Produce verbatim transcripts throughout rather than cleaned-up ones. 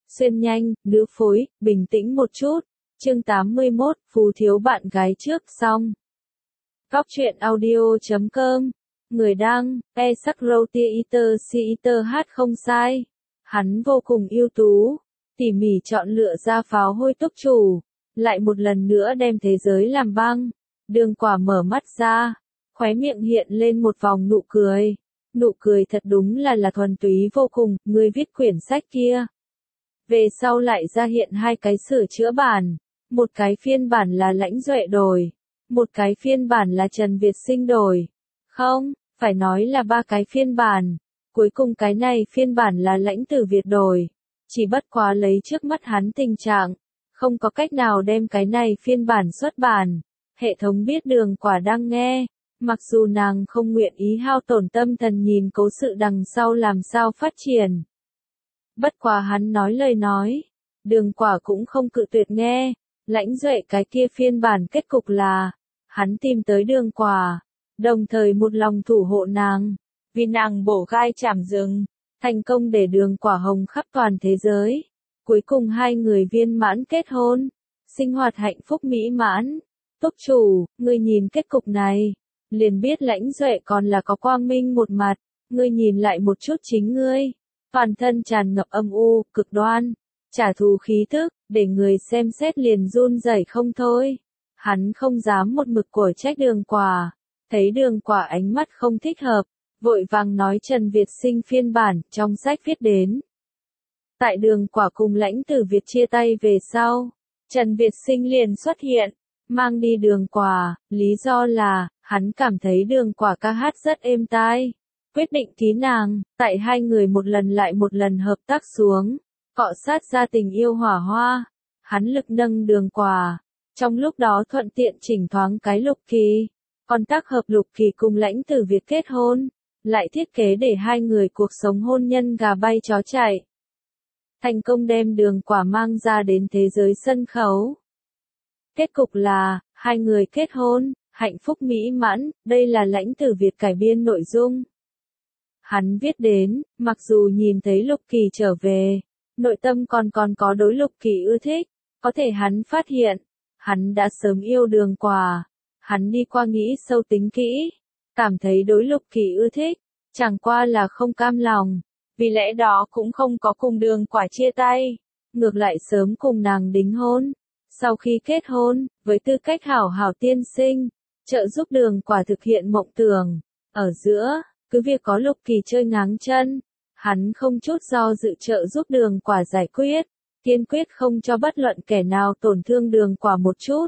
xuyên nhanh, nữ phối, bình tĩnh một chút. Chương tám mươi mốt, Phú thiếu bạn gái trước xong. Góc truyện audio chấm com. Người đăng, e sắc Router si hát không sai. Hắn vô cùng ưu tú, tỉ mỉ chọn lựa ra pháo hôi túc chủ, lại một lần nữa đem thế giới làm băng. Đường Quả mở mắt ra, khóe miệng hiện lên một vòng nụ cười. Nụ cười thật đúng là là thuần túy vô cùng, người viết quyển sách kia. Về sau lại ra hiện hai cái sửa chữa bản, một cái phiên bản là Lãnh Duệ đổi, một cái phiên bản là Trần Việt Sinh đổi. Không, phải nói là ba cái phiên bản, cuối cùng cái này phiên bản là Lãnh Tử Việt đổi. Chỉ bất quá lấy trước mắt hắn tình trạng, không có cách nào đem cái này phiên bản xuất bản. Hệ thống biết Đường Quả đang nghe, mặc dù nàng không nguyện ý hao tổn tâm thần nhìn cố sự đằng sau làm sao phát triển. Bất quá hắn nói lời nói, Đường Quả cũng không cự tuyệt nghe. Lãnh Duệ cái kia phiên bản kết cục là, hắn tìm tới Đường Quả, đồng thời một lòng thủ hộ nàng, vì nàng bổ gai chảm rừng, thành công để Đường Quả hồng khắp toàn thế giới. Cuối cùng hai người viên mãn kết hôn, sinh hoạt hạnh phúc mỹ mãn. Túc chủ, ngươi nhìn kết cục này, liền biết Lãnh Duệ còn là có quang minh một mặt, ngươi nhìn lại một chút chính ngươi, toàn thân tràn ngập âm u, cực đoan, trả thù khí thức, để người xem xét liền run rẩy không thôi. Hắn không dám một mực cổ trách Đường Quả, thấy Đường Quả ánh mắt không thích hợp, vội vàng nói Trần Việt Sinh phiên bản trong sách viết đến. Tại Đường Quả cùng Lãnh Tử Việt chia tay về sau, Trần Việt Sinh liền xuất hiện, mang đi Đường Quả, lý do là, hắn cảm thấy Đường Quả ca hát rất êm tai, quyết định ký nàng. Tại hai người một lần lại một lần hợp tác xuống, cọ sát ra tình yêu hỏa hoa, hắn lực nâng Đường Quả, trong lúc đó thuận tiện chỉnh thoáng cái Lục Kỳ, còn tác hợp Lục Kỳ cùng Lãnh Tử Việt kết hôn, lại thiết kế để hai người cuộc sống hôn nhân gà bay chó chạy. Thành công đem Đường Quả mang ra đến thế giới sân khấu. Kết cục là, hai người kết hôn, hạnh phúc mỹ mãn, đây là Lãnh Tử Việt cải biên nội dung. Hắn viết đến, mặc dù nhìn thấy Lục Kỳ trở về, nội tâm còn còn có đối Lục Kỳ ưa thích, có thể hắn phát hiện, hắn đã sớm yêu Đường Quả, hắn đi qua nghĩ sâu tính kỹ, cảm thấy đối Lục Kỳ ưa thích, chẳng qua là không cam lòng, vì lẽ đó cũng không có cùng Đường Quả chia tay, ngược lại sớm cùng nàng đính hôn. Sau khi kết hôn, với tư cách hảo hảo tiên sinh, trợ giúp Đường Quả thực hiện mộng tưởng, ở giữa, cứ việc có Lục Kỳ chơi ngáng chân, hắn không chút do dự trợ giúp Đường Quả giải quyết, kiên quyết không cho bất luận kẻ nào tổn thương Đường Quả một chút.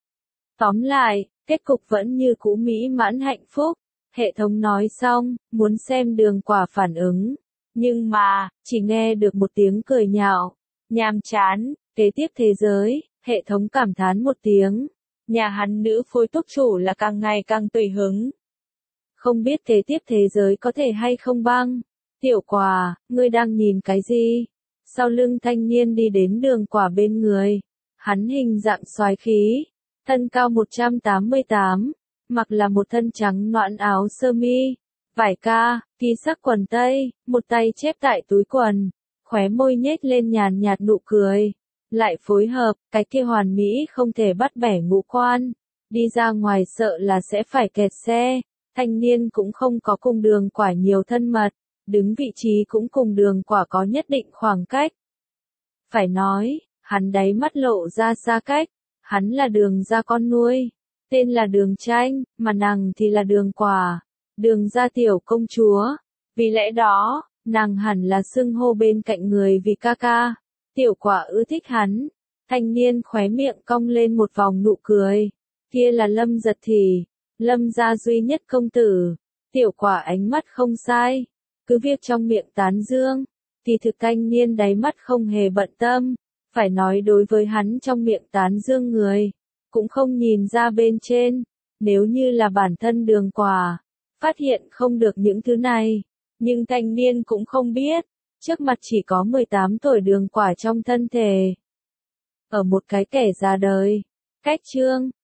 Tóm lại, kết cục vẫn như cũ mỹ mãn hạnh phúc. Hệ thống nói xong, muốn xem Đường Quả phản ứng, nhưng mà, chỉ nghe được một tiếng cười nhạo, nhàm chán. Kế tiếp thế giới, hệ thống cảm thán một tiếng, nhà hắn nữ phối túc chủ là càng ngày càng tùy hứng. Không biết kế tiếp thế giới có thể hay không băng. Tiểu Quả, ngươi đang nhìn cái gì? Sau lưng thanh niên đi đến Đường Quả bên người, hắn hình dạng soái khí, thân cao một trăm tám mươi tám, mặc là một thân trắng nõn áo sơ mi, vải ca, kỳ sắc quần tây, một tay chép tại túi quần, khóe môi nhếch lên nhàn nhạt nụ cười. Lại phối hợp, cái kia hoàn mỹ không thể bắt bẻ ngũ quan, đi ra ngoài sợ là sẽ phải kẹt xe. Thanh niên cũng không có cùng Đường Quả nhiều thân mật, đứng vị trí cũng cùng Đường Quả có nhất định khoảng cách. Phải nói, hắn đáy mắt lộ ra xa cách, hắn là Đường gia con nuôi, tên là Đường Tranh, mà nàng thì là Đường Quả, Đường gia tiểu công chúa. Vì lẽ đó, nàng hẳn là xưng hô bên cạnh người vì ca ca. Tiểu Quả ưa thích hắn. Thanh niên khóe miệng cong lên một vòng nụ cười. Kia là Lâm Giật Thì, Lâm gia duy nhất công tử. Tiểu Quả ánh mắt không sai, cứ việc trong miệng tán dương, thì thực thanh niên đáy mắt không hề bận tâm. Phải nói đối với hắn trong miệng tán dương người, cũng không nhìn ra bên trên. Nếu như là bản thân Đường Quả, phát hiện không được những thứ này, nhưng thanh niên cũng không biết. Trước mặt chỉ có mười tám tuổi Đường Quả trong thân thể. Ở một cái kẻ già đời. Cách chương.